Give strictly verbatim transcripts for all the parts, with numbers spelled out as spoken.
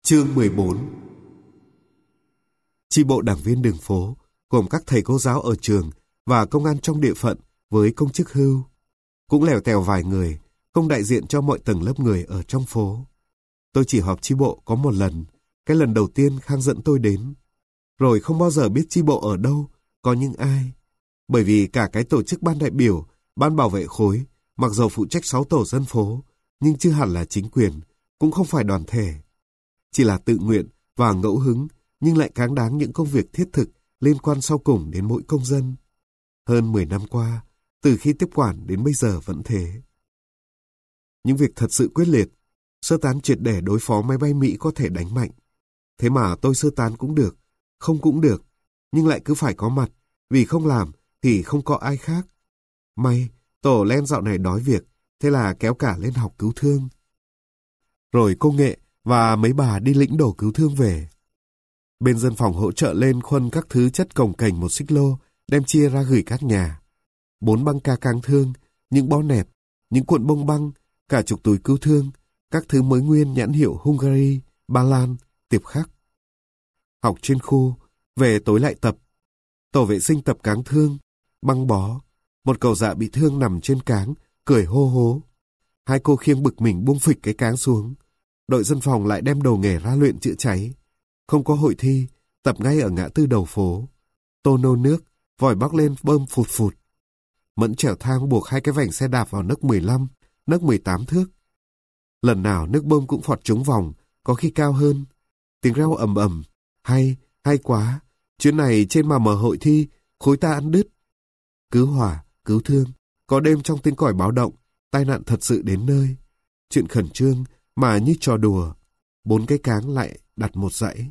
Chương mười bốn. Chi bộ đảng viên đường phố gồm các thầy cô giáo ở trường và công an trong địa phận với công chức hưu. Cũng lèo tèo vài người, không đại diện cho mọi tầng lớp người ở trong phố. Tôi chỉ họp chi bộ có một lần, cái lần đầu tiên Khang dẫn tôi đến. Rồi không bao giờ biết chi bộ ở đâu, có những ai. Bởi vì cả cái tổ chức ban đại biểu, ban bảo vệ khối, mặc dầu phụ trách sáu tổ dân phố, nhưng chưa hẳn là chính quyền, cũng không phải đoàn thể. Chỉ là tự nguyện và ngẫu hứng, nhưng lại cáng đáng những công việc thiết thực liên quan sau cùng đến mỗi công dân. Hơn mười năm qua, từ khi tiếp quản đến bây giờ vẫn thế. Những việc thật sự quyết liệt, sơ tán triệt để đối phó máy bay Mỹ có thể đánh mạnh. Thế mà tôi sơ tán cũng được, không cũng được, nhưng lại cứ phải có mặt, vì không làm thì không có ai khác. May, tổ Len dạo này đói việc, thế là kéo cả lên học cứu thương. Rồi cô Nghệ và mấy bà đi lĩnh đồ cứu thương về. Bên dân phòng hỗ trợ lên khuân các thứ chất cồng kềnh một xích lô, đem chia ra gửi các nhà. Bốn băng ca cáng thương, những bó nẹp, những cuộn bông băng, cả chục túi cứu thương, các thứ mới nguyên nhãn hiệu Hungary, Ba Lan, tiệp khắc. Học trên khu, về tối lại tập. Tổ vệ sinh tập cáng thương, băng bó. Một cậu dạ bị thương nằm trên cáng, cười hô hố. Hai cô khiêng bực mình buông phịch cái cáng xuống. Đội dân phòng lại đem đồ nghề ra luyện chữa cháy. Không có hội thi, tập ngay ở ngã tư đầu phố. Tô nô nước, vòi bắc lên bơm phụt phụt. Mẫn trèo thang buộc hai cái vành xe đạp vào nấc mười lăm, nấc mười tám thước. Lần nào nước bơm cũng phọt trúng vòng, có khi cao hơn. Tiếng reo ầm ầm, hay, hay quá. Chuyến này trên mà mở hội thi, khối ta ăn đứt. Cứu hỏa, cứu thương, có đêm trong tiếng còi báo động, tai nạn thật sự đến nơi. Chuyện khẩn trương mà như trò đùa, bốn cái cáng lại đặt một dãy.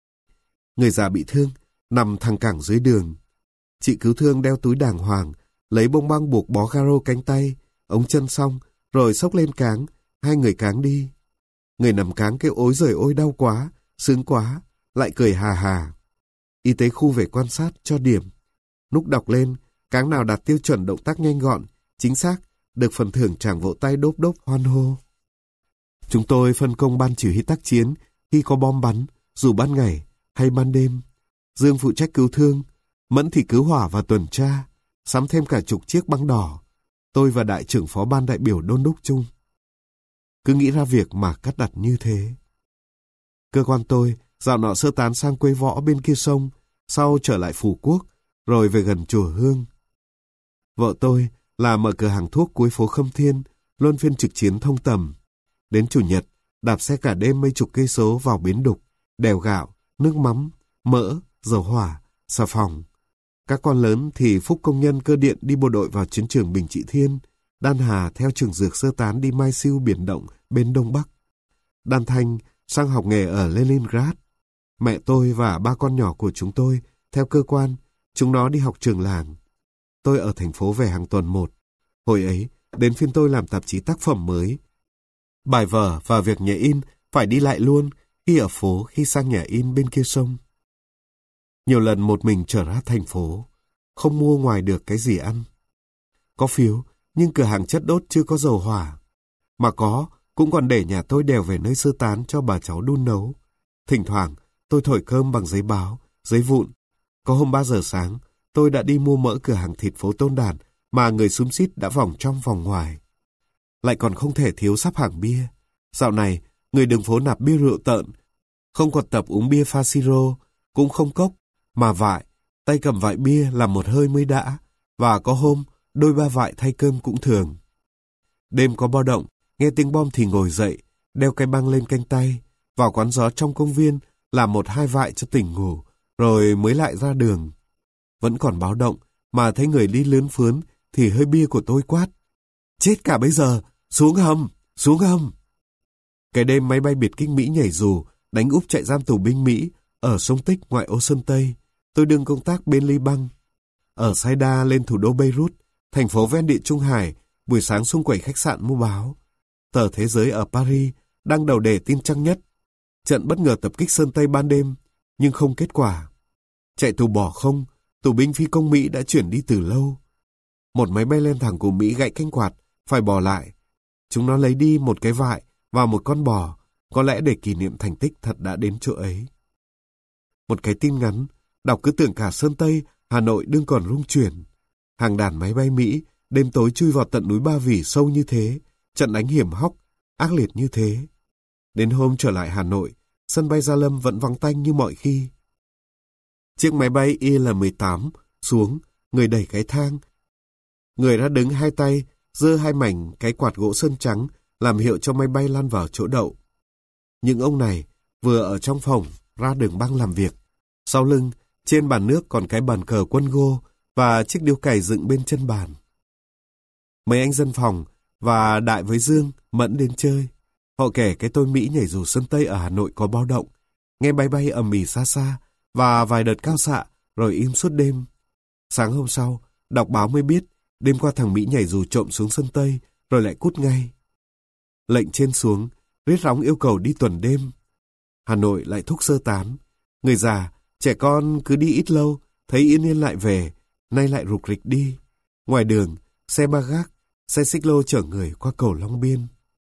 Người già bị thương, nằm thẳng cẳng dưới đường. Chị cứu thương đeo túi đàng hoàng, lấy bông băng buộc bó garo cánh tay, ống chân xong, rồi xốc lên cáng, hai người cáng đi. Người nằm cáng kêu ối giời ôi đau quá, sướng quá, lại cười hà hà. Y tế khu về quan sát, cho điểm. Lúc đọc lên, cáng nào đạt tiêu chuẩn động tác nhanh gọn, chính xác, được phần thưởng chàng vỗ tay đốp đốp hoan hô. Chúng tôi phân công ban chỉ huy tác chiến khi có bom bắn, dù ban ngày hay ban đêm. Dương phụ trách cứu thương, Mẫn thì cứu hỏa và tuần tra, sắm thêm cả chục chiếc băng đỏ. Tôi và đại trưởng phó ban đại biểu đôn đốc chung. Cứ nghĩ ra việc mà cắt đặt như thế. Cơ quan tôi dạo nọ sơ tán sang quê Võ bên kia sông, sau trở lại Phú Quốc, rồi về gần chùa Hương. Vợ tôi là mở cửa hàng thuốc cuối phố Khâm Thiên, luân phiên trực chiến thông tầm. Đến chủ nhật, đạp xe cả đêm mấy chục cây số vào bến đục, đèo gạo, nước mắm, mỡ, dầu hỏa, xà phòng. Các con lớn thì Phúc công nhân cơ điện đi bộ đội vào chiến trường Bình Trị Thiên, Đan Hà theo trường dược sơ tán đi Mai Siêu biển động bên Đông Bắc. Đan Thanh sang học nghề ở Leningrad. Mẹ tôi và ba con nhỏ của chúng tôi theo cơ quan, chúng nó đi học trường làng. Tôi ở thành phố về hàng tuần một. Hồi ấy, đến phiên tôi làm tạp chí tác phẩm mới. Bài vở và việc nhà in phải đi lại luôn, khi ở phố, khi sang nhà in bên kia sông. Nhiều lần một mình trở ra thành phố, không mua ngoài được cái gì ăn. Có phiếu, nhưng cửa hàng chất đốt chưa có dầu hỏa. Mà có, cũng còn để nhà tôi đèo về nơi sơ tán cho bà cháu đun nấu. Thỉnh thoảng, tôi thổi cơm bằng giấy báo, giấy vụn. Có hôm ba giờ sáng, tôi đã đi mua mỡ cửa hàng thịt phố Tôn Đản mà người xúm xít đã vòng trong vòng ngoài. Lại còn không thể thiếu sắp hàng bia. Dạo này, người đường phố nạp bia rượu tợn. Không còn tập uống bia pha siro, cũng không cốc, mà vại. Tay cầm vại bia làm một hơi mới đã. Và có hôm, đôi ba vại thay cơm cũng thường. Đêm có báo động, nghe tiếng bom thì ngồi dậy, đeo cái băng lên cánh tay, vào quán gió trong công viên, làm một hai vại cho tỉnh ngủ, rồi mới lại ra đường. Vẫn còn báo động, mà thấy người đi lướn phướn, thì hơi bia của tôi quát. Chết cả bây giờ, xuống hầm, xuống hầm. Cái đêm máy bay biệt kích Mỹ nhảy dù, đánh úp trại giam tù binh Mỹ, ở sông Tích ngoại ô Sơn Tây, tôi đương công tác bên Liban. Ở Saida lên thủ đô Beirut, thành phố ven Địa Trung Hải, buổi sáng xung quẩy khách sạn mua báo. Tờ Thế Giới ở Paris đang đầu đề tin trăng nhất. Trận bất ngờ tập kích Sơn Tây ban đêm, nhưng không kết quả. Chạy tù bỏ không, tù binh phi công Mỹ đã chuyển đi từ lâu. Một máy bay lên thẳng của Mỹ gãy cánh quạt, phải bỏ lại. Chúng nó lấy đi một cái vại và một con bò, có lẽ để kỷ niệm thành tích thật đã đến chỗ ấy. Một cái tin ngắn, đọc cứ tưởng cả Sơn Tây, Hà Nội đương còn rung chuyển. Hàng đàn máy bay Mỹ đêm tối chui vào tận núi Ba Vì sâu như thế, trận đánh hiểm hóc, ác liệt như thế. Đến hôm trở lại Hà Nội, sân bay Gia Lâm vẫn vắng tanh như mọi khi. Chiếc máy bay I L mười tám xuống, người đẩy cái thang. Người ra đứng hai tay, giơ hai mảnh cái quạt gỗ sơn trắng, làm hiệu cho máy bay lăn vào chỗ đậu. Những ông này vừa ở trong phòng ra đường băng làm việc. Sau lưng, trên bàn nước còn cái bàn cờ quân Gô và chiếc điếu cày dựng bên chân bàn. Mấy anh dân phòng và Đại với Dương, Mẫn đến chơi. Họ kể cái tôi Mỹ nhảy dù Sơn Tây ở Hà Nội có báo động, nghe máy bay ầm ĩ xa xa và vài đợt cao xạ rồi im suốt đêm. Sáng hôm sau, đọc báo mới biết đêm qua thằng Mỹ nhảy dù trộm xuống Sơn Tây rồi lại cút ngay. Lệnh trên xuống, rít róng yêu cầu đi tuần đêm. Hà Nội lại thúc sơ tán. Người già, trẻ con cứ đi ít lâu, thấy yên yên lại về, nay lại rục rịch đi. Ngoài đường, xe ba gác, xe xích lô chở người qua cầu Long Biên.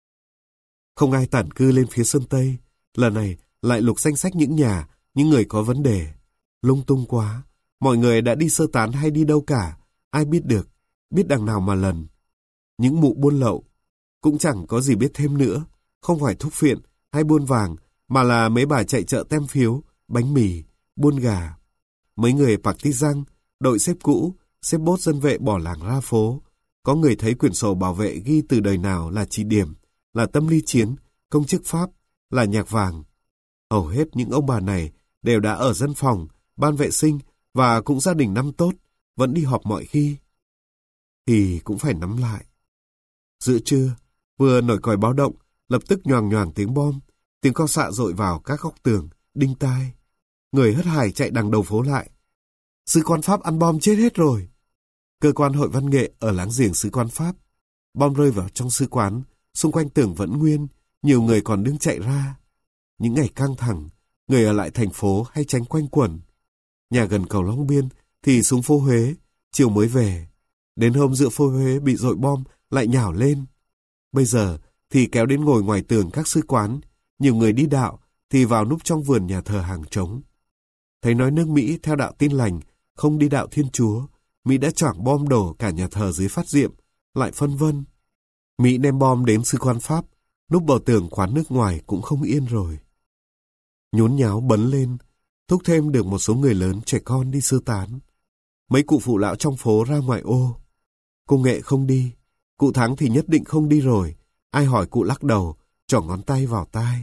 Không ai tản cư lên phía Sơn Tây. Lần này lại lục danh sách những nhà, những người có vấn đề. Lung tung quá, mọi người đã đi sơ tán hay đi đâu cả, ai biết được, biết đằng nào mà lần. Những mụ buôn lậu, cũng chẳng có gì biết thêm nữa, không phải thuốc phiện hay buôn vàng, mà là mấy bà chạy chợ tem phiếu, bánh mì, buôn gà. Mấy người partisan, đội xếp cũ, xếp bốt dân vệ bỏ làng ra phố. Có người thấy quyển sổ bảo vệ ghi từ đời nào là chỉ điểm, là tâm lý chiến, công chức Pháp, là nhạc vàng. Hầu hết những ông bà này đều đã ở dân phòng, ban vệ sinh và cũng gia đình năm tốt, vẫn đi họp mọi khi. Thì cũng phải nắm lại. Giữa trưa, vừa nổi còi báo động, lập tức nhoàng nhoàng tiếng bom, tiếng co xạ dội vào các góc tường, đinh tai. Người hớt hải chạy đằng đầu phố lại. Sứ quán Pháp ăn bom chết hết rồi. Cơ quan hội văn nghệ ở láng giềng sứ quán Pháp. Bom rơi vào trong sứ quán, xung quanh tường vẫn nguyên, nhiều người còn đứng chạy ra. Những ngày căng thẳng, người ở lại thành phố hay tránh quanh quẩn. Nhà gần cầu Long Biên thì xuống phố Huế, chiều mới về. Đến hôm giữa phố Huế bị dội bom lại nhào lên. Bây giờ thì kéo đến ngồi ngoài tường các sứ quán, nhiều người đi đạo thì vào núp trong vườn nhà thờ hàng trống. Thấy nói nước Mỹ theo đạo Tin Lành, không đi đạo Thiên Chúa, Mỹ đã choảng bom đổ cả nhà thờ dưới Phát Diệm, lại phân vân. Mỹ đem bom đến sứ quán Pháp, núp bờ tường quán nước ngoài cũng không yên rồi. Nhốn nháo bấn lên, thúc thêm được một số người lớn trẻ con đi sơ tán. Mấy cụ phụ lão trong phố ra ngoài ô. Cô Nghệ không đi, cụ Thắng thì nhất định không đi rồi. Ai hỏi cụ lắc đầu, trỏ ngón tay vào tai.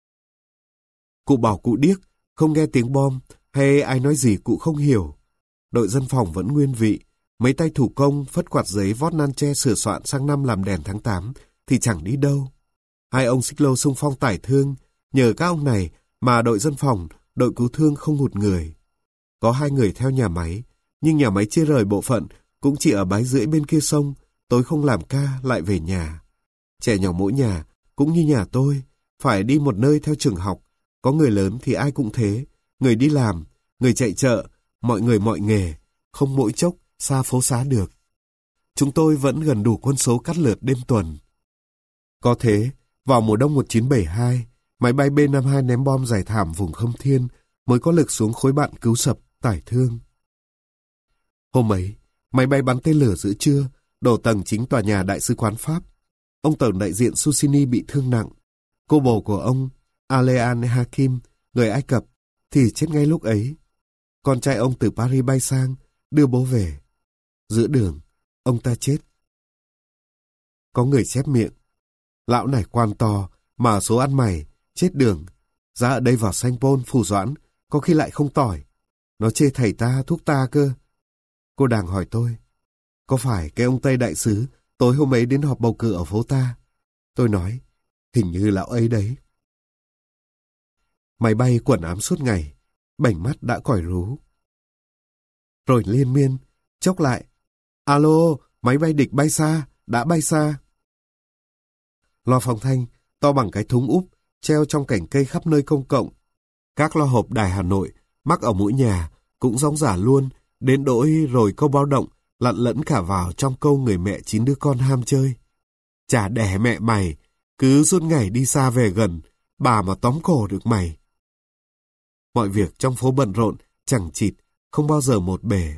Cụ bảo cụ điếc, không nghe tiếng bom, hay ai nói gì cụ không hiểu. Đội dân phòng vẫn nguyên vị, mấy tay thủ công phất quạt giấy vót nan tre sửa soạn sang năm làm đèn tháng tám thì chẳng đi đâu. Hai ông xích lô xung phong tải thương, nhờ các ông này mà đội dân phòng, đội cứu thương không hụt người. Có hai người theo nhà máy, nhưng nhà máy chia rời bộ phận cũng chỉ ở Bái Rưỡi bên kia sông, tối không làm ca lại về nhà. Trẻ nhỏ mỗi nhà, cũng như nhà tôi, phải đi một nơi theo trường học. Có người lớn thì ai cũng thế, người đi làm, người chạy chợ, mọi người mọi nghề, không mỗi chốc xa phố xá được. Chúng tôi vẫn gần đủ quân số cắt lượt đêm tuần. Có thế, vào mùa đông một nghìn chín trăm bảy mươi hai, máy bay B năm mươi hai ném bom giải thảm vùng Khâm Thiên mới có lực xuống khối bạn cứu sập, tải thương. Hôm ấy, máy bay bắn tên lửa giữa trưa, đổ tầng chính tòa nhà Đại sứ quán Pháp. Ông tổng đại diện Susini bị thương nặng. Cô bồ của ông, Aleane Hakim, người Ai Cập, thì chết ngay lúc ấy. Con trai ông từ Paris bay sang, đưa bố về. Giữa đường, ông ta chết. Có người chép miệng. Lão này quan to, mà số ăn mày, chết đường. Giá ở đây vào Sanh Pôn, Phủ Doãn, có khi lại không tỏi. Nó chê thầy ta, thuốc ta cơ. Cô Đàng hỏi tôi, có phải cái ông Tây đại sứ tối hôm ấy đến họp bầu cử ở phố ta? Tôi nói, hình như lão ấy đấy. Máy bay quẩn ám suốt ngày, bảnh mắt đã còi rú. Rồi liên miên, chốc lại, alo, máy bay địch bay xa, đã bay xa. Loa phóng thanh, to bằng cái thúng úp, treo trong cành cây khắp nơi công cộng. Các loa hộp đài Hà Nội, mắc ở mỗi nhà, cũng rống rả luôn, đến đỗi rồi câu báo động, lặn lẫn cả vào trong câu người mẹ chín đứa con ham chơi. Chả đẻ mẹ mày, cứ suốt ngày đi xa về gần, bà mà tóm cổ được mày. Mọi việc trong phố bận rộn, chẳng chịt, không bao giờ một bề.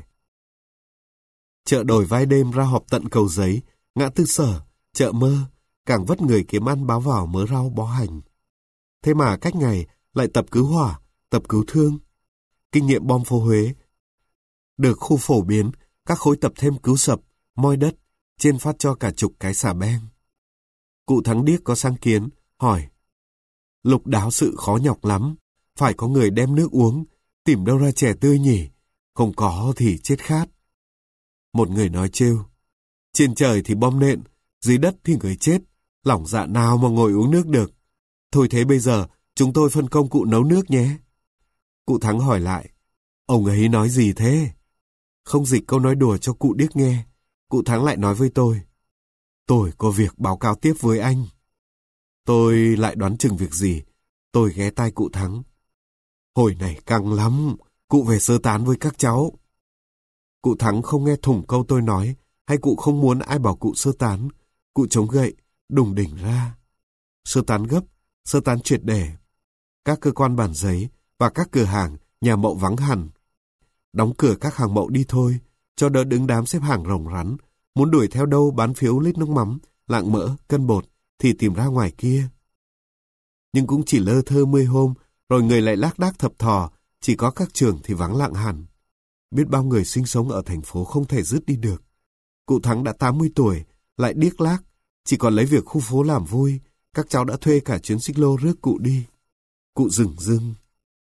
Chợ đổi vai đêm ra họp tận Cầu Giấy, ngã tư Sở, chợ Mơ, càng vất người kiếm ăn báo vào mớ rau bó hành. Thế mà cách ngày lại tập cứu hỏa, tập cứu thương. Kinh nghiệm bom phố Huế được khu phổ biến, các khối tập thêm cứu sập, moi đất, trên phát cho cả chục cái xà beng. Cụ Thắng điếc có sáng kiến, hỏi: Lục đáo sự khó nhọc lắm, phải có người đem nước uống, tìm đâu ra chè tươi nhỉ, không có thì chết khát. Một người nói trêu: Trên trời thì bom nện, dưới đất thì người chết, lỏng dạ nào mà ngồi uống nước được. Thôi thế bây giờ, chúng tôi phân công cụ nấu nước nhé. Cụ Thắng hỏi lại: Ông ấy nói gì thế? Không dịch câu nói đùa cho cụ điếc nghe, cụ Thắng lại nói với tôi: Tôi có việc báo cáo tiếp với anh. Tôi lại đoán chừng việc gì, tôi ghé tai cụ Thắng: Hồi này căng lắm, cụ về sơ tán với các cháu. Cụ Thắng không nghe thủng câu tôi nói, hay cụ không muốn ai bảo cụ sơ tán, cụ chống gậy, đùng đỉnh ra. Sơ tán gấp, sơ tán triệt để. Các cơ quan bản giấy và các cửa hàng, nhà mậu vắng hẳn. Đóng cửa các hàng mậu đi thôi, cho đỡ đứng đám xếp hàng rồng rắn. Muốn đuổi theo đâu bán phiếu lít nước mắm, lạng mỡ, cân bột thì tìm ra ngoài kia. Nhưng cũng chỉ lơ thơ mươi hôm, rồi người lại lác đác thập thò, chỉ có các trường thì vắng lặng hẳn. Biết bao người sinh sống ở thành phố không thể dứt đi được. Cụ Thắng đã tám mươi tuổi, lại điếc lác, chỉ còn lấy việc khu phố làm vui. Các cháu đã thuê cả chuyến xích lô rước cụ đi. Cụ dửng dưng.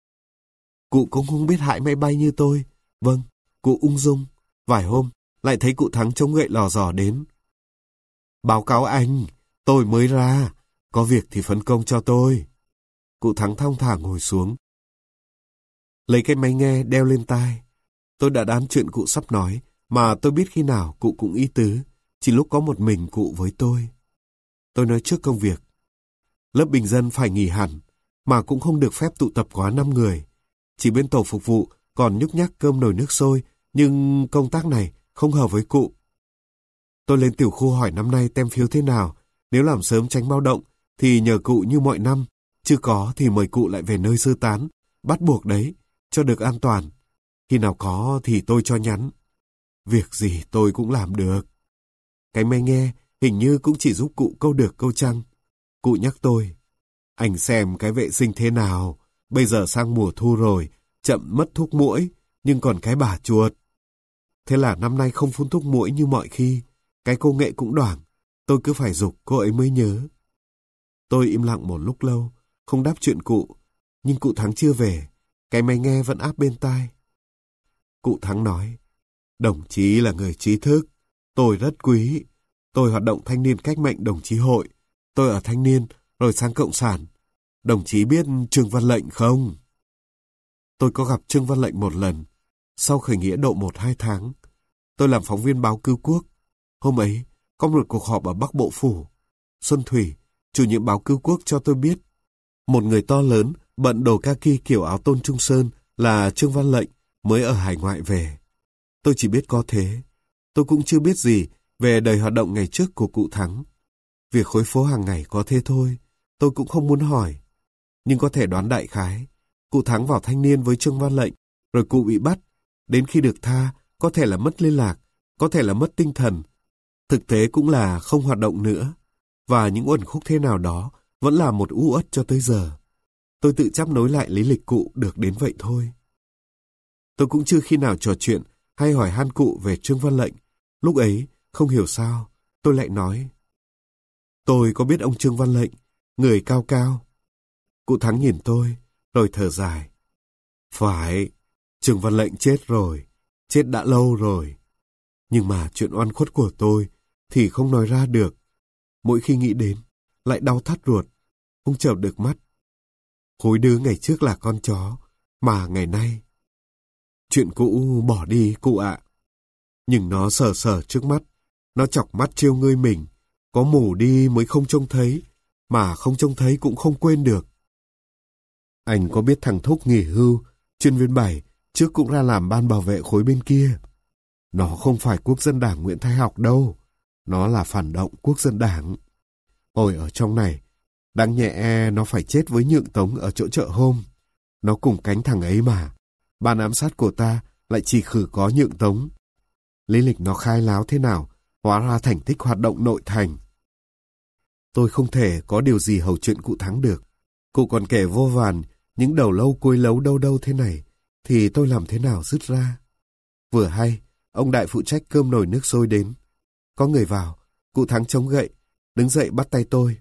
Cụ cũng không biết hại máy bay như tôi. Vâng, cụ ung dung. Vài hôm, lại thấy cụ Thắng chống gậy lò dò đến. Báo cáo anh, tôi mới ra. Có việc thì phân công cho tôi. Cụ Thắng thong thả ngồi xuống, lấy cái máy nghe đeo lên tai. Tôi đã đoán chuyện cụ sắp nói, mà tôi biết khi nào cụ cũng ý tứ, chỉ lúc có một mình cụ với tôi. Tôi nói trước công việc. Lớp bình dân phải nghỉ hẳn, mà cũng không được phép tụ tập quá năm người. Chỉ bên tổ phục vụ còn nhúc nhắc cơm nồi nước sôi, nhưng công tác này không hợp với cụ. Tôi lên tiểu khu hỏi năm nay tem phiếu thế nào, nếu làm sớm tránh báo động thì nhờ cụ như mọi năm, chưa có thì mời cụ lại về nơi sơ tán, bắt buộc đấy, cho được an toàn. Khi nào có thì tôi cho nhắn. Việc gì tôi cũng làm được. Cái máy nghe hình như cũng chỉ giúp cụ câu được câu trăng. Cụ nhắc tôi: Anh xem cái vệ sinh thế nào, bây giờ sang mùa thu rồi, chậm mất thuốc muỗi, nhưng còn cái bà chuột. Thế là năm nay không phun thuốc muỗi như mọi khi, cái cô nghệ cũng đoảng, tôi cứ phải giục cô ấy mới nhớ. Tôi im lặng một lúc lâu, không đáp chuyện cụ, nhưng cụ Thắng chưa về, cái máy nghe vẫn áp bên tai. Cụ Thắng nói: Đồng chí là người trí thức, tôi rất quý. Tôi hoạt động thanh niên cách mệnh đồng chí hội, tôi ở thanh niên rồi sang cộng sản. Đồng chí biết Trương Văn Lệnh không? Tôi có gặp Trương Văn Lệnh một lần, sau khởi nghĩa độ một hai tháng. Tôi làm phóng viên báo Cứu Quốc. Hôm ấy, có một cuộc họp ở Bắc Bộ Phủ. Xuân Thủy, chủ nhiệm báo Cứu Quốc cho tôi biết, một người to lớn, bận đồ kaki kiểu áo tôn Trung Sơn là Trương Văn Lệnh mới ở hải ngoại về. Tôi chỉ biết có thế. Tôi cũng chưa biết gì về đời hoạt động ngày trước của cụ Thắng. Việc khối phố hàng ngày có thế thôi, tôi cũng không muốn hỏi. Nhưng có thể đoán đại khái, cụ Thắng vào thanh niên với Trương Văn Lệnh, rồi cụ bị bắt. Đến khi được tha, có thể là mất liên lạc, có thể là mất tinh thần. Thực tế cũng là không hoạt động nữa. Và những uẩn khúc thế nào đó vẫn là một u uất cho tới giờ. Tôi tự chắp nối lại lý lịch cụ được đến vậy thôi. Tôi cũng chưa khi nào trò chuyện hay hỏi han cụ về Trương Văn Lệnh. Lúc ấy, không hiểu sao, tôi lại nói: Tôi có biết ông Trương Văn Lệnh, người cao cao. Cụ Thắng nhìn tôi, rồi thở dài: Phải, Trương Văn Lệnh chết rồi, chết đã lâu rồi. Nhưng mà chuyện oan khuất của tôi thì không nói ra được. Mỗi khi nghĩ đến, lại đau thắt ruột, không chợp được mắt. Khối đứa ngày trước là con chó, mà ngày nay... Chuyện cũ bỏ đi cụ ạ. Nhưng nó sờ sờ trước mắt, nó chọc mắt trêu ngươi mình. Có mù đi mới không trông thấy, mà không trông thấy cũng không quên được. Anh có biết thằng Thúc nghỉ hưu, chuyên viên bảy, trước cũng ra làm ban bảo vệ khối bên kia. Nó không phải Quốc dân đảng Nguyễn Thái Học đâu, nó là phản động Quốc dân đảng. Hồi ở trong này, Đáng nhẽ nó phải chết với Nhượng Tống ở chỗ chợ hôm. Nó cùng cánh thằng ấy mà. Ban ám sát của ta lại chỉ khử có Nhượng Tống. Lý lịch nó khai láo thế nào, hóa ra thành tích hoạt động nội thành. Tôi không thể có điều gì hầu chuyện cụ Thắng được. Cụ còn kể vô vàn những đầu lâu cuối lấu đâu đâu thế này, thì tôi làm thế nào dứt ra. Vừa hay, ông Đại phụ trách cơm nồi nước sôi đến. Có người vào, cụ Thắng chống gậy, đứng dậy bắt tay tôi.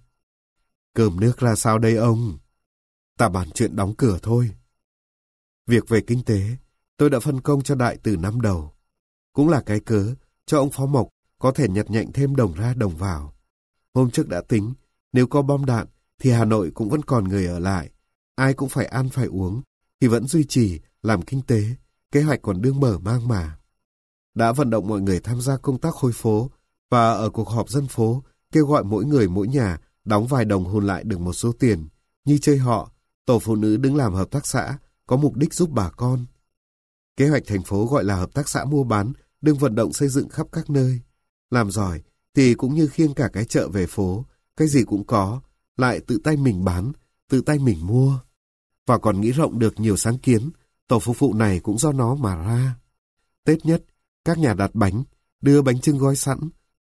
Cơm nước ra sao đây ông? Ta bàn chuyện đóng cửa thôi. Việc về kinh tế, tôi đã phân công cho Đại từ năm đầu. Cũng là cái cớ cho ông Phó Mộc có thể nhặt nhạnh thêm đồng ra đồng vào. Hôm trước đã tính, nếu có bom đạn thì Hà Nội cũng vẫn còn người ở lại. Ai cũng phải ăn phải uống, thì vẫn duy trì, làm kinh tế, kế hoạch còn đương mở mang mà. Đã vận động mọi người tham gia công tác khối phố, và ở cuộc họp dân phố, kêu gọi mỗi người mỗi nhà đóng vài đồng hùn lại được một số tiền. Như chơi họ, tổ phụ nữ đứng làm hợp tác xã, có mục đích giúp bà con. Kế hoạch thành phố gọi là hợp tác xã mua bán, đương vận động xây dựng khắp các nơi. Làm giỏi thì cũng như khiêng cả cái chợ về phố, cái gì cũng có, lại tự tay mình bán, tự tay mình mua. Và còn nghĩ rộng được nhiều sáng kiến, tổ phục vụ này cũng do nó mà ra. Tết nhất, các nhà đặt bánh, đưa bánh chưng gói sẵn.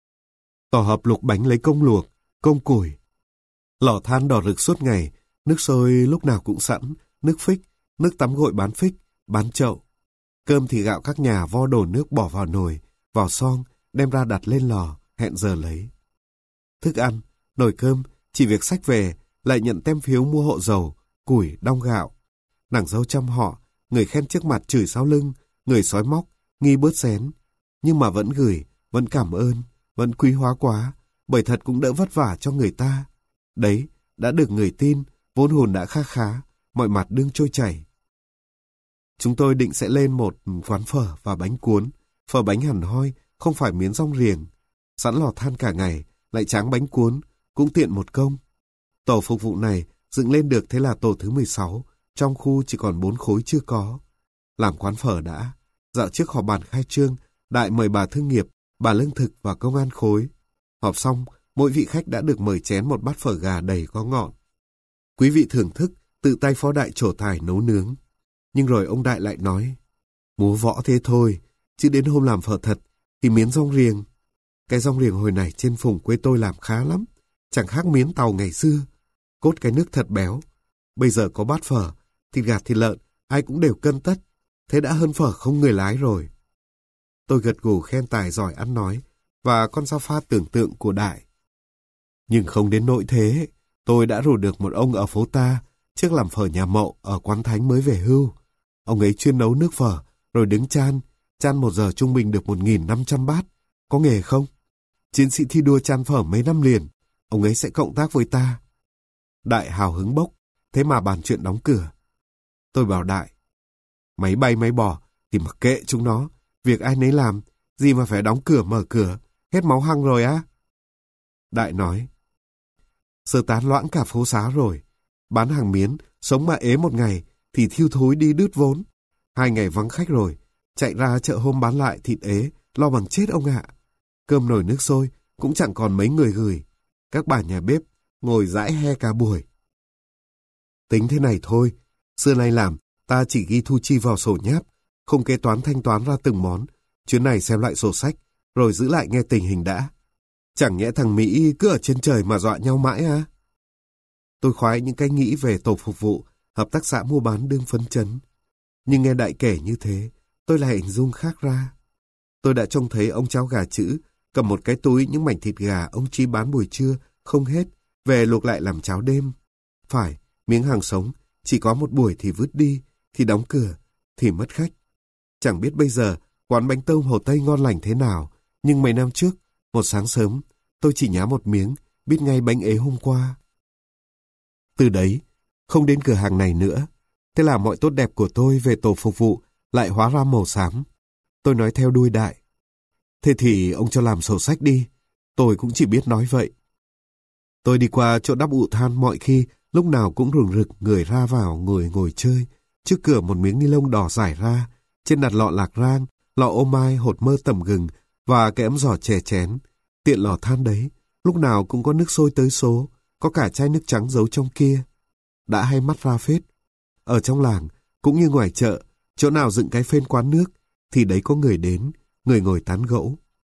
Tổ hợp luộc bánh lấy công luộc, công củi. Lò than đỏ rực suốt ngày, nước sôi lúc nào cũng sẵn, nước phích, nước tắm gội bán phích, bán chậu. Cơm thì gạo các nhà vo đổ nước bỏ vào nồi, vào xoong, đem ra đặt lên lò, hẹn giờ lấy. Thức ăn, nồi cơm, chỉ việc xách về, lại nhận tem phiếu mua hộ dầu, củi, đong gạo. Nàng dâu chăm họ, người khen trước mặt chửi sau lưng, người sói móc, nghi bớt xén. Nhưng mà vẫn gửi, vẫn cảm ơn, vẫn quý hóa quá, bởi thật cũng đỡ vất vả cho người ta. Đấy, đã được người tin, vốn hồn đã kha khá, mọi mặt đương trôi chảy. Chúng tôi định sẽ lên một quán phở và bánh cuốn, phở bánh hẳn hoi, không phải miến rong riềng. Sẵn lò than cả ngày, lại tráng bánh cuốn, cũng tiện một công. Tổ phục vụ này dựng lên được thế là tổ thứ mười sáu, trong khu chỉ còn bốn khối chưa có. Làm quán phở đã, dạo trước họp bàn khai trương, Đại mời bà thương nghiệp, bà lương thực và công an khối. Họp xong, mỗi vị khách đã được mời chén một bát phở gà đầy có ngọn. Quý vị thưởng thức, tự tay Phó Đại trổ tài nấu nướng. Nhưng rồi ông Đại lại nói, múa võ thế thôi, chứ đến hôm làm phở thật thì miến rong riềng. Cái rong riềng hồi này trên vùng quê tôi làm khá lắm, chẳng khác miến tàu ngày xưa. Cốt cái nước thật béo. Bây giờ có bát phở, thịt gà thịt lợn, ai cũng đều cân tất. Thế đã hơn phở không người lái rồi. Tôi gật gù khen tài giỏi ăn nói, và con dao pha tưởng tượng của Đại. Nhưng không đến nỗi thế, tôi đã rủ được một ông ở phố ta, trước làm phở nhà Mậu ở Quán Thánh mới về hưu. Ông ấy chuyên nấu nước phở, rồi đứng chan, chan một giờ trung bình được một nghìn năm trăm bát. Có nghề không? Chiến sĩ thi đua chan phở mấy năm liền, ông ấy sẽ cộng tác với ta. Đại hào hứng bốc, thế mà bàn chuyện đóng cửa. Tôi bảo Đại, máy bay máy bò thì mặc kệ chúng nó, việc ai nấy làm, gì mà phải đóng cửa mở cửa, hết máu hăng rồi á. Đại nói, sơ tán loãng cả phố xá rồi, bán hàng miến, sống mà ế một ngày thì thiêu thối đi đứt vốn. Hai ngày vắng khách rồi, chạy ra chợ hôm bán lại thịt ế, lo bằng chết ông ạ. Cơm nồi nước sôi cũng chẳng còn mấy người gửi. Các bà nhà bếp ngồi dãi he cả buổi. Tính thế này thôi, xưa nay làm, ta chỉ ghi thu chi vào sổ nháp, không kế toán thanh toán ra từng món. Chuyến này xem lại sổ sách, rồi giữ lại nghe tình hình đã. Chẳng nhẽ thằng Mỹ cứ ở trên trời mà dọa nhau mãi à? Tôi khoái những cái nghĩ về tổ phục vụ, hợp tác xã mua bán đương phấn chấn. Nhưng nghe Đại kể như thế, tôi lại hình dung khác ra. Tôi đã trông thấy ông cháu gà chữ, cầm một cái túi những mảnh thịt gà ông Chi bán buổi trưa, không hết, về luộc lại làm cháo đêm. Phải, miếng hàng sống, chỉ có một buổi thì vứt đi, thì đóng cửa, thì mất khách. Chẳng biết bây giờ, quán bánh tôm Hồ Tây ngon lành thế nào, nhưng mấy năm trước, một sáng sớm, tôi chỉ nhá một miếng, biết ngay bánh ế hôm qua. Từ đấy, không đến cửa hàng này nữa. Thế là mọi tốt đẹp của tôi về tổ phục vụ lại hóa ra màu xám. Tôi nói theo đuôi Đại. Thế thì ông cho làm sổ sách đi. Tôi cũng chỉ biết nói vậy. Tôi đi qua chỗ đắp ụ than mọi khi, lúc nào cũng rùng rực người ra vào ngồi ngồi chơi. Trước cửa một miếng ni lông đỏ rải ra, trên đặt lọ lạc rang, lọ ô mai, hột mơ tẩm gừng và cái ấm giỏ chè chén. Tiện lò than đấy, lúc nào cũng có nước sôi tới số, có cả chai nước trắng giấu trong kia. Đã hay mắt ra phết. Ở trong làng, cũng như ngoài chợ, chỗ nào dựng cái phên quán nước, thì đấy có người đến, người ngồi tán gẫu.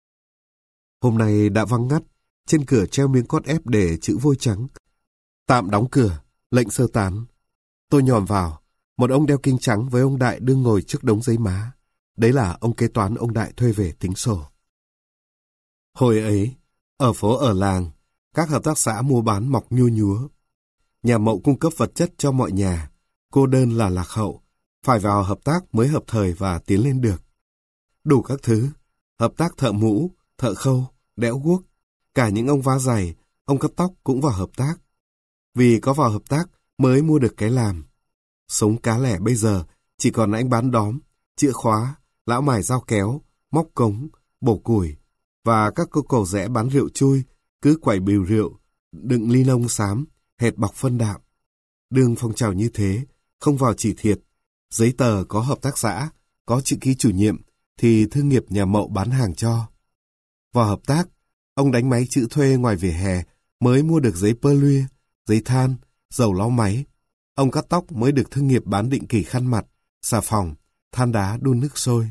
Hôm nay đã vắng ngắt, trên cửa treo miếng cót ép để chữ vôi trắng. Tạm đóng cửa, lệnh sơ tán. Tôi nhòm vào, một ông đeo kính trắng với ông Đại đương ngồi trước đống giấy má. Đấy là ông kế toán ông Đại thuê về tính sổ. Hồi ấy, ở phố ở làng, các hợp tác xã mua bán mọc nhua nhúa. Nhà Mậu cung cấp vật chất cho mọi nhà, cô đơn là lạc hậu, phải vào hợp tác mới hợp thời và tiến lên được. Đủ các thứ, hợp tác thợ mũ, thợ khâu, đẽo guốc, cả những ông vá giày, ông cắt tóc cũng vào hợp tác. Vì có vào hợp tác mới mua được cái làm. Sống cá lẻ bây giờ chỉ còn anh bán đóm, chĩa khóa, lão mài dao kéo, móc cống, bổ củi, và các cô cầu rẽ bán rượu chui, cứ quẩy bìu rượu, đựng ly lông xám, hệt bọc phân đạm. Đương phong trào như thế, không vào chỉ thiệt. Giấy tờ có hợp tác xã, có chữ ký chủ nhiệm, thì thương nghiệp nhà Mậu bán hàng cho. Vào hợp tác, ông đánh máy chữ thuê ngoài vỉa hè mới mua được giấy pơ luya, giấy than, dầu lau máy. Ông cắt tóc mới được thương nghiệp bán định kỳ khăn mặt, xà phòng, than đá đun nước sôi.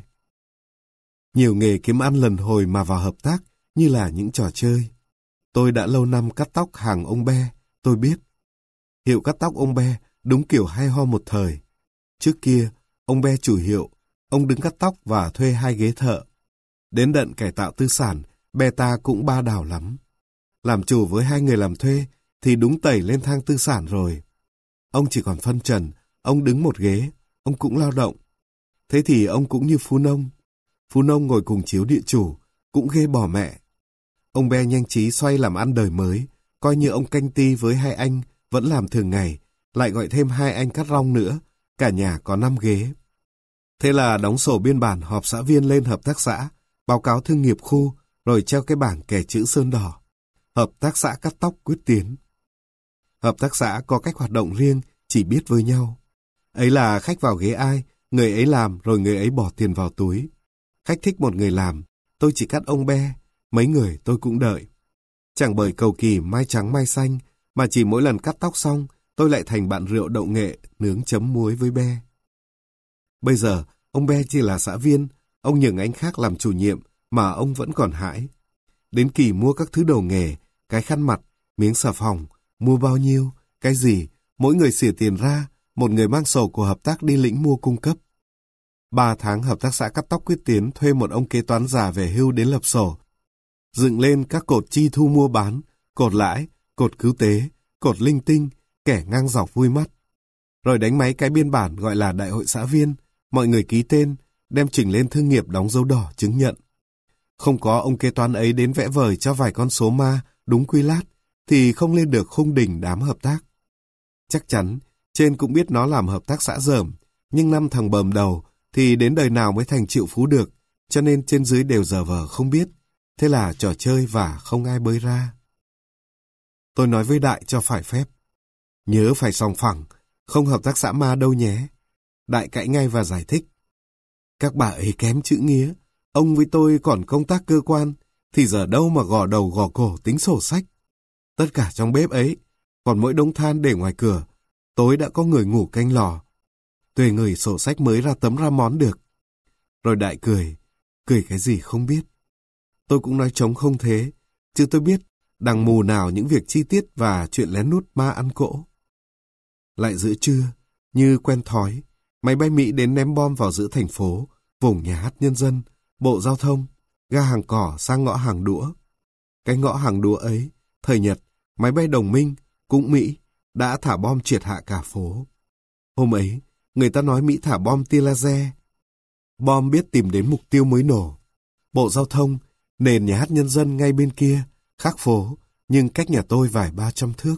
Nhiều nghề kiếm ăn lần hồi mà vào hợp tác như là những trò chơi. Tôi đã lâu năm cắt tóc hàng ông Be, tôi biết. Hiệu cắt tóc ông Be đúng kiểu hay ho một thời. Trước kia, ông Be chủ hiệu, ông đứng cắt tóc và thuê hai ghế thợ. Đến đợt cải tạo tư sản, Be ta cũng ba đảo lắm. Làm chủ với hai người làm thuê thì đúng tẩy lên thang tư sản rồi. Ông chỉ còn phân trần, ông đứng một ghế, ông cũng lao động. Thế thì ông cũng như phú nông. Phú nông ngồi cùng chiếu địa chủ, cũng ghê bỏ mẹ. Ông Be nhanh trí xoay làm ăn đời mới, coi như ông canh ti với hai anh vẫn làm thường ngày, lại gọi thêm hai anh cắt rong nữa, cả nhà có năm ghế. Thế là đóng sổ biên bản họp xã viên lên hợp tác xã, báo cáo thương nghiệp khu, rồi treo cái bảng kẻ chữ sơn đỏ. Hợp tác xã cắt tóc quyết tiến. Hợp tác xã có cách hoạt động riêng, chỉ biết với nhau. Ấy là khách vào ghế ai, người ấy làm rồi người ấy bỏ tiền vào túi. Khách thích một người làm, tôi chỉ cắt ông Be, mấy người tôi cũng đợi. Chẳng bởi cầu kỳ mai trắng mai xanh, mà chỉ mỗi lần cắt tóc xong, tôi lại thành bạn rượu đậu nghệ, nướng chấm muối với Be. Bây giờ, ông Be chỉ là xã viên, ông nhường anh khác làm chủ nhiệm, mà ông vẫn còn hãi. Đến kỳ mua các thứ đồ nghề, cái khăn mặt, miếng xà phòng, mua bao nhiêu, cái gì, mỗi người xỉa tiền ra, một người mang sổ của hợp tác đi lĩnh mua cung cấp. Ba tháng hợp tác xã cắt tóc quyết tiến thuê một ông kế toán già về hưu đến lập sổ. Dựng lên các cột chi thu mua bán, cột lãi, cột cứu tế, cột linh tinh, kẻ ngang dọc vui mắt. Rồi đánh máy cái biên bản gọi là đại hội xã viên, mọi người ký tên, đem chỉnh lên thương nghiệp đóng dấu đỏ chứng nhận. Không có ông kế toán ấy đến vẽ vời cho vài con số ma đúng quy lát, thì không lên được khung đỉnh đám hợp tác. Chắc chắn, trên cũng biết nó làm hợp tác xã dởm, nhưng năm thằng bờm đầu thì đến đời nào mới thành triệu phú được, cho nên trên dưới đều dở vờ không biết. Thế là trò chơi và không ai bới ra. Tôi nói với Đại cho phải phép. Nhớ phải sòng phẳng, không hợp tác xã ma đâu nhé. Đại cãi ngay và giải thích. Các bà ấy kém chữ nghĩa, ông với tôi còn công tác cơ quan, thì giờ đâu mà gò đầu gò cổ tính sổ sách. Tất cả trong bếp ấy, còn mỗi đống than để ngoài cửa, tối đã có người ngủ canh lò. Tuề người sổ sách mới ra tấm ra món được. Rồi Đại cười, cười cái gì không biết. Tôi cũng nói trống không thế, chứ tôi biết đằng mù nào những việc chi tiết và chuyện lén nút ma ăn cỗ. Lại giữa trưa, như quen thói, máy bay Mỹ đến ném bom vào giữa thành phố, vùng nhà hát nhân dân, bộ giao thông, ga hàng cỏ sang ngõ hàng đũa. Cái ngõ hàng đũa ấy, thời Nhật, máy bay đồng minh, cũng Mỹ, đã thả bom triệt hạ cả phố. Hôm ấy, người ta nói Mỹ thả bom tia laser. Bom biết tìm đến mục tiêu mới nổ. Bộ giao thông, nền nhà hát nhân dân ngay bên kia, khác phố, nhưng cách nhà tôi vài ba trăm thước.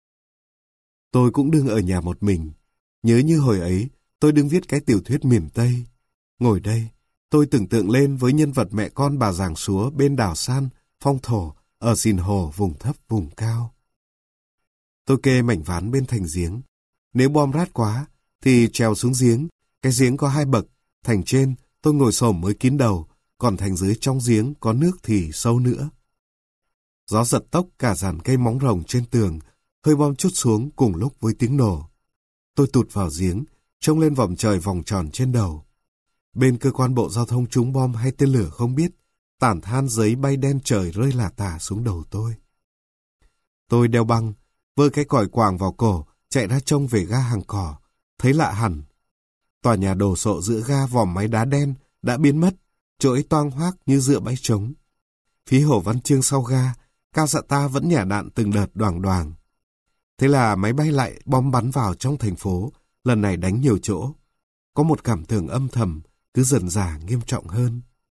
Tôi cũng đương ở nhà một mình. Nhớ như hồi ấy, tôi đương viết cái tiểu thuyết miền Tây. Ngồi đây, tôi tưởng tượng lên với nhân vật mẹ con bà giàng xúa bên đảo San, phong thổ, ở xìn hồ vùng thấp vùng cao. Tôi kê mảnh ván bên thành giếng. Nếu bom rát quá, thì trèo xuống giếng. Cái giếng có hai bậc, thành trên tôi ngồi xổm mới kín đầu, còn thành dưới trong giếng có nước thì sâu nữa. Gió giật tốc cả dàn cây móng rồng trên tường, hơi bom trút xuống cùng lúc với tiếng nổ. Tôi tụt vào giếng, trông lên vòng trời vòng tròn trên đầu. Bên cơ quan bộ giao thông trúng bom hay tên lửa không biết, tản than giấy bay đen trời rơi lả tả xuống đầu tôi. Tôi đeo băng, vơ cái còi quàng vào cổ, chạy ra trông về ga Hàng Cỏ, thấy lạ hẳn. Tòa nhà đồ sộ giữa ga vòm máy đá đen đã biến mất, chỗ ấy toang hoác như dựa bãi trống. Phía Hồ Văn Chương sau ga, Cao Xạ Ta vẫn nhả đạn từng đợt đoàng đoàng. Thế là máy bay lại bom bắn vào trong thành phố, lần này đánh nhiều chỗ. Có một cảm tưởng âm thầm, cứ dần dà nghiêm trọng hơn.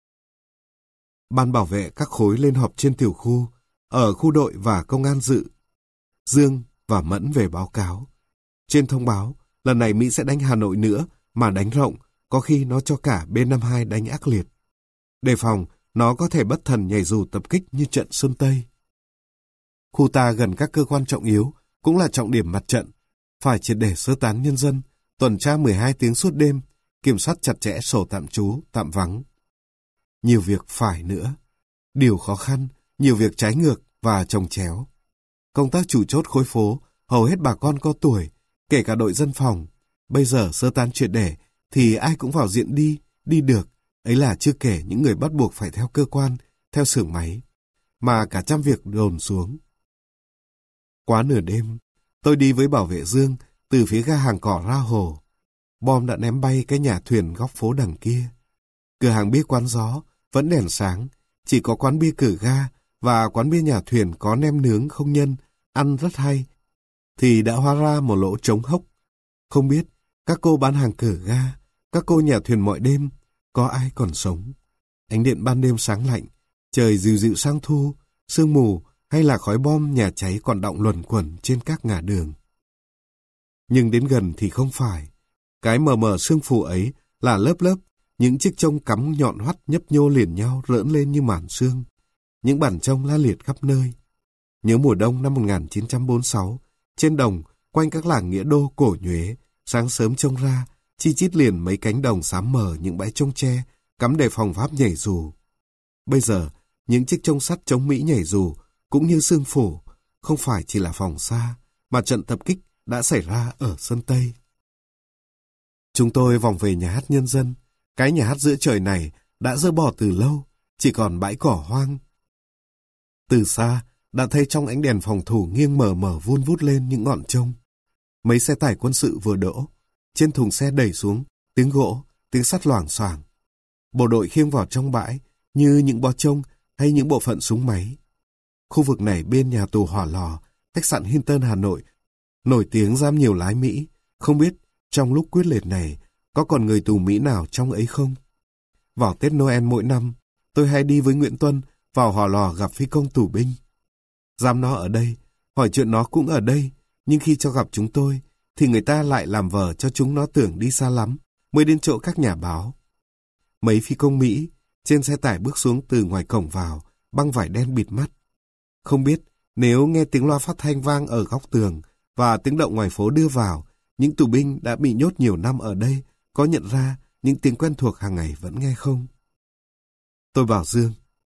Ban bảo vệ các khối lên họp trên tiểu khu, ở khu đội và công an dự. Dương và Mẫn về báo cáo. Trên thông báo, lần này Mỹ sẽ đánh Hà Nội nữa, mà đánh rộng, có khi nó cho cả B năm mươi hai đánh ác liệt. Đề phòng, nó có thể bất thần nhảy dù tập kích như trận Sơn Tây. Khu ta gần các cơ quan trọng yếu, cũng là trọng điểm mặt trận. Phải triệt để sơ tán nhân dân, tuần tra mười hai tiếng suốt đêm, kiểm soát chặt chẽ sổ tạm trú, tạm vắng. Nhiều việc phải nữa. Điều khó khăn, nhiều việc trái ngược và chồng chéo. Công tác chủ chốt khối phố, hầu hết bà con có tuổi, kể cả đội dân phòng. Bây giờ sơ tán triệt để, thì ai cũng vào diện đi, đi được. Ấy là chưa kể những người bắt buộc phải theo cơ quan, theo xưởng máy. Mà cả trăm việc đồn xuống. Quá nửa đêm, tôi đi với bảo vệ Dương từ phía ga Hàng Cỏ ra hồ. Bom đã ném bay cái nhà thuyền góc phố đằng kia. Cửa hàng bia Quán Gió vẫn đèn sáng, chỉ có quán bia Cửa Ga và quán bia nhà thuyền có nem nướng không nhân, ăn rất hay, thì đã hóa ra một lỗ trống hốc. Không biết, các cô bán hàng Cửa Ga, các cô nhà thuyền mọi đêm, có ai còn sống? Ánh điện ban đêm sáng lạnh, trời dịu dịu sang thu, sương mù hay là khói bom nhà cháy còn đọng luẩn quẩn trên các ngả đường. Nhưng đến gần thì không phải. Cái mờ mờ sương phù ấy là lớp lớp, những chiếc trông cắm nhọn hoắt nhấp nhô liền nhau rỡn lên như màn sương. Những bản trông la liệt khắp nơi. Nhớ mùa đông năm một nghìn chín trăm bốn mươi sáu, trên đồng, quanh các làng Nghĩa Đô Cổ Nhuế, sáng sớm trông ra, chi chít liền mấy cánh đồng xám mờ những bãi trông tre, cắm đề phòng pháp nhảy dù. Bây giờ, những chiếc trông sắt chống Mỹ nhảy dù, cũng như sương phủ, không phải chỉ là phòng xa, mà trận tập kích đã xảy ra ở Sơn Tây. Chúng tôi vòng về nhà hát nhân dân. Cái nhà hát giữa trời này đã dỡ bỏ từ lâu, chỉ còn bãi cỏ hoang. Từ xa, đã thấy trong ánh đèn phòng thủ nghiêng mờ mờ vun vút lên những ngọn trông. Mấy xe tải quân sự vừa đỗ, trên thùng xe đẩy xuống, tiếng gỗ, tiếng sắt loảng xoảng. Bộ đội khiêng vào trong bãi, như những bó trông hay những bộ phận súng máy. Khu vực này bên nhà tù Hỏa Lò, khách sạn Hilton Hà Nội, nổi tiếng giam nhiều lái Mỹ. Không biết, trong lúc quyết liệt này, có còn người tù Mỹ nào trong ấy không? Vào Tết Noel mỗi năm, tôi hay đi với Nguyễn Tuân vào Hỏa Lò gặp phi công tù binh. Giam nó ở đây, hỏi chuyện nó cũng ở đây, nhưng khi cho gặp chúng tôi, thì người ta lại làm vờ cho chúng nó tưởng đi xa lắm, mới đến chỗ các nhà báo. Mấy phi công Mỹ, trên xe tải bước xuống từ ngoài cổng vào, băng vải đen bịt mắt. Không biết, nếu nghe tiếng loa phát thanh vang ở góc tường và tiếng động ngoài phố đưa vào, những tù binh đã bị nhốt nhiều năm ở đây có nhận ra những tiếng quen thuộc hàng ngày vẫn nghe không? Tôi bảo Dương,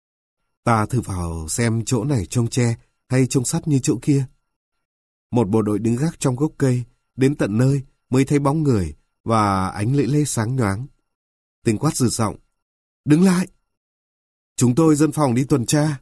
ta thử vào xem chỗ này trông tre hay trông sắt như chỗ kia. Một bộ đội đứng gác trong gốc cây, đến tận nơi mới thấy bóng người và ánh lưỡi lê sáng nhoáng. Tiếng quát rực giọng, đứng lại! Chúng tôi dân phòng đi tuần tra.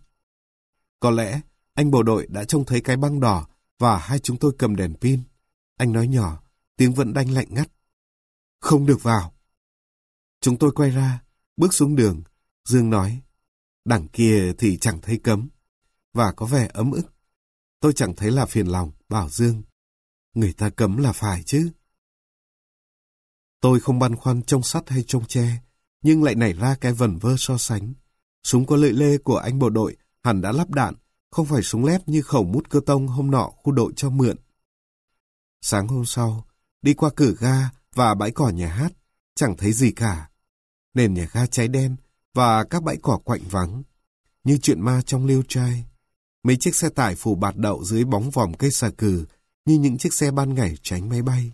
Có lẽ anh bộ đội đã trông thấy cái băng đỏ và hai chúng tôi cầm đèn pin. Anh nói nhỏ, tiếng vẫn đanh lạnh ngắt. Không được vào. Chúng tôi quay ra, bước xuống đường. Dương nói, đằng kia thì chẳng thấy cấm. Và có vẻ ấm ức. Tôi chẳng thấy là phiền lòng, bảo Dương. Người ta cấm là phải chứ. Tôi không băn khoăn trông sắt hay trông tre, nhưng lại nảy ra cái vẩn vơ so sánh. Súng có lợi lê của anh bộ đội hẳn đã lắp đạn, không phải súng lép như khẩu mút cơ tông hôm nọ khu đội cho mượn. Sáng hôm sau, đi qua Cửa Ga và bãi cỏ nhà hát, chẳng thấy gì cả. Nền nhà ga cháy đen và các bãi cỏ quạnh vắng, như chuyện ma trong Liêu Trai. Mấy chiếc xe tải phủ bạt đậu dưới bóng vòm cây xà cừ, như những chiếc xe ban ngày tránh máy bay.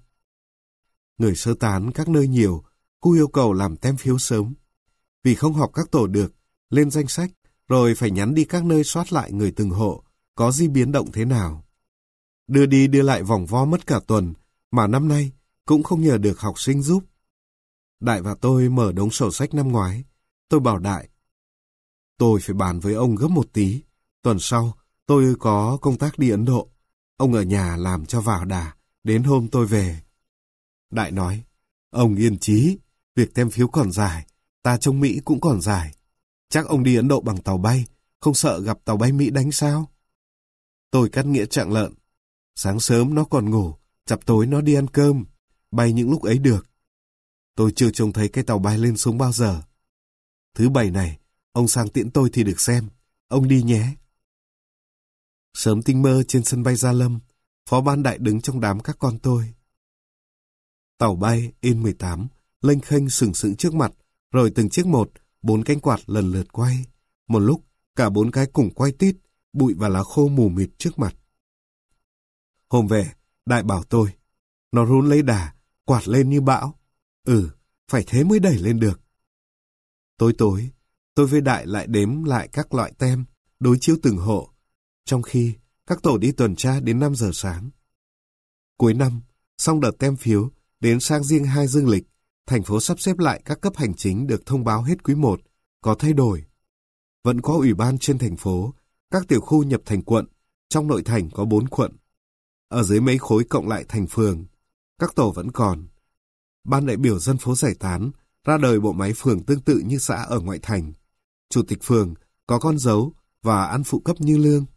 Người sơ tán các nơi nhiều, khu yêu cầu làm tem phiếu sớm. Vì không họp các tổ được, lên danh sách, rồi phải nhắn đi các nơi soát lại người từng hộ, có gì biến động thế nào. Đưa đi đưa lại vòng vo mất cả tuần, mà năm nay cũng không nhờ được học sinh giúp. Đại và tôi mở đống sổ sách năm ngoái. Tôi bảo Đại, tôi phải bàn với ông gấp một tí. Tuần sau, tôi có công tác đi Ấn Độ. Ông ở nhà làm cho vào đà, đến hôm tôi về. Đại nói, ông yên chí, việc tem phiếu còn dài, ta trông Mỹ cũng còn dài. Chắc ông đi Ấn Độ bằng tàu bay, không sợ gặp tàu bay Mỹ đánh sao? Tôi cắt nghĩa trạng lợn. Sáng sớm nó còn ngủ, chập tối nó đi ăn cơm, bay những lúc ấy được. Tôi chưa trông thấy cái tàu bay lên xuống bao giờ. Thứ bảy này, ông sang tiễn tôi thì được xem. Ông đi nhé. Sớm tinh mơ trên sân bay Gia Lâm, Phó Ban Đại đứng trong đám các con tôi. Tàu bay in mười tám, lênh khênh sừng sững trước mặt, rồi từng chiếc một, bốn cánh quạt lần lượt quay. Một lúc, cả bốn cái cùng quay tít, bụi và lá khô mù mịt trước mặt. Hôm về, Đại bảo tôi, nó run lấy đà, quạt lên như bão. Ừ, phải thế mới đẩy lên được. Tối tối, tôi với Đại lại đếm lại các loại tem, đối chiếu từng hộ, trong khi các tổ đi tuần tra đến năm giờ sáng. Cuối năm, xong đợt tem phiếu, đến sang riêng hai dương lịch, thành phố sắp xếp lại các cấp hành chính được thông báo hết quý một, có thay đổi. Vẫn có ủy ban trên thành phố, các tiểu khu nhập thành quận, trong nội thành có bốn quận. Ở dưới mấy khối cộng lại thành phường, các tổ vẫn còn. Ban đại biểu dân phố giải tán, ra đời bộ máy phường tương tự như xã ở ngoại thành. Chủ tịch phường có con dấu và ăn phụ cấp như lương.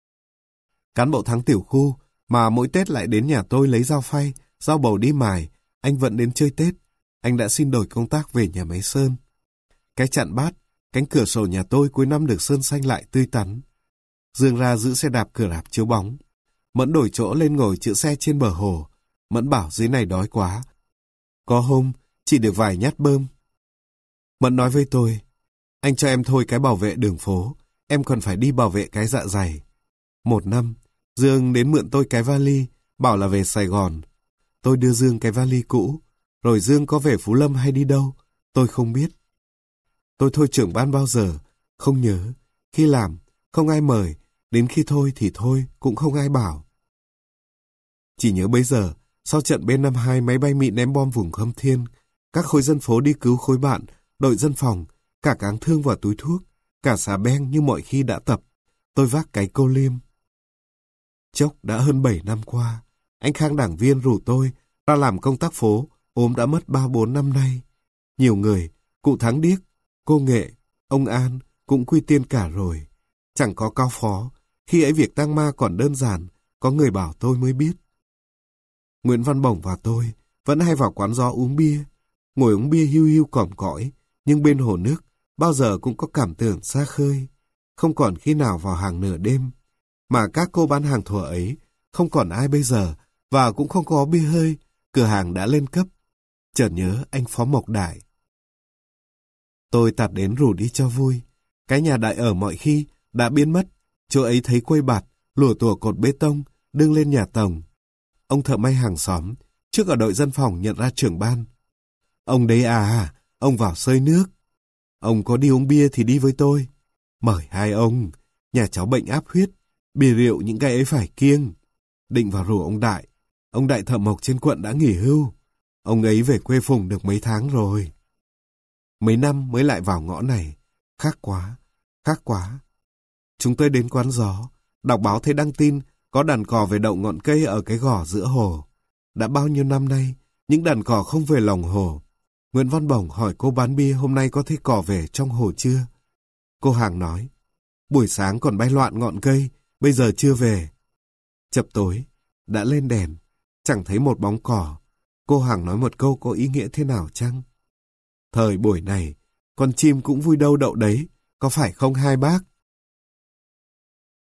Cán bộ thắng tiểu khu mà mỗi Tết lại đến nhà tôi lấy dao phay, dao bầu đi mài, anh vẫn đến chơi Tết. Anh đã xin đổi công tác về nhà máy sơn. Cái chặn bát, cánh cửa sổ nhà tôi cuối năm được sơn xanh lại tươi tắn. Dương ra giữ xe đạp cửa rạp chiếu bóng. Mẫn đổi chỗ lên ngồi chữa xe trên bờ hồ. Mẫn bảo dưới này đói quá. Có hôm, chỉ được vài nhát bơm. Mẫn nói với tôi, anh cho em thôi cái bảo vệ đường phố, em còn phải đi bảo vệ cái dạ dày. Một năm, Dương đến mượn tôi cái vali, bảo là về Sài Gòn. Tôi đưa Dương cái vali cũ, rồi Dương có về Phú Lâm hay đi đâu, tôi không biết. Tôi thôi trưởng ban bao giờ, không nhớ. Khi làm, không ai mời, đến khi thôi thì thôi, cũng không ai bảo. Chỉ nhớ bây giờ, sau trận B năm mươi hai máy bay Mỹ ném bom vùng Khâm Thiên, các khối dân phố đi cứu khối bạn, đội dân phòng, cả cáng thương và túi thuốc, cả xà beng như mọi khi đã tập. Tôi vác cái cô liêm. Chốc đã hơn bảy năm qua, anh Khang đảng viên rủ tôi ra làm công tác phố, ốm đã mất ba bốn năm nay. Nhiều người, cụ Thắng Điếc, cô Nghệ, ông An cũng quy tiên cả rồi. Chẳng có cao phó, khi ấy việc tang ma còn đơn giản, có người bảo tôi mới biết. Nguyễn Văn Bổng và tôi vẫn hay vào quán gió uống bia, ngồi uống bia hiu hiu cỏm cõi, nhưng bên hồ nước bao giờ cũng có cảm tưởng xa khơi, không còn khi nào vào hàng nửa đêm. Mà các cô bán hàng thuở ấy, không còn ai bây giờ, và cũng không có bia hơi, cửa hàng đã lên cấp. Chợt nhớ anh Phó Mộc Đại. Tôi tạt đến rủ đi cho vui. Cái nhà Đại ở mọi khi đã biến mất, chỗ ấy thấy quây bạt, lùa tùa cột bê tông, đương lên nhà tổng. Ông thợ may hàng xóm, trước ở đội dân phòng nhận ra trưởng ban. Ông đấy à, ông vào xơi nước. Ông có đi uống bia thì đi với tôi. Mời hai ông, nhà cháu bệnh áp huyết, bia rượu những cái ấy phải kiêng. Định vào rủ ông Đại, ông Đại thợ mộc trên quận đã nghỉ hưu. Ông ấy về quê Phùng được mấy tháng rồi. Mấy năm mới lại vào ngõ này, khác quá, khác quá. Chúng tôi đến quán gió, đọc báo thấy đăng tin có đàn cò về đậu ngọn cây ở cái gò giữa hồ. Đã bao nhiêu năm nay, những đàn cò không về lòng hồ. Nguyễn Văn Bổng hỏi cô bán bia hôm nay có thấy cò về trong hồ chưa? Cô hàng nói, buổi sáng còn bay loạn ngọn cây, bây giờ chưa về. Chập tối, đã lên đèn, chẳng thấy một bóng cò. Cô hàng nói một câu có ý nghĩa thế nào chăng? Thời buổi này, con chim cũng vui đâu đậu đấy, có phải không hai bác?